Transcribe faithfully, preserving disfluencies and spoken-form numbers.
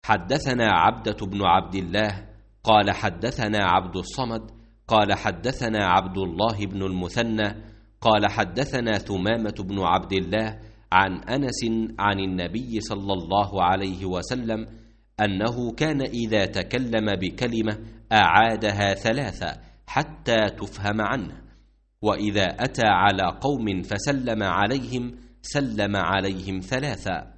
حدثنا عبدة بن عبد الله قال حدثنا عبد الصمد قال حدثنا عبد الله بن المثنى قال حدثنا ثمامة بن عبد الله عن أنس عن النبي صلى الله عليه وسلم أنه كان إذا تكلم بكلمة أعادها ثلاثة حتى تفهم عنه، وإذا أتى على قوم فسلم عليهم سلم عليهم ثلاثة.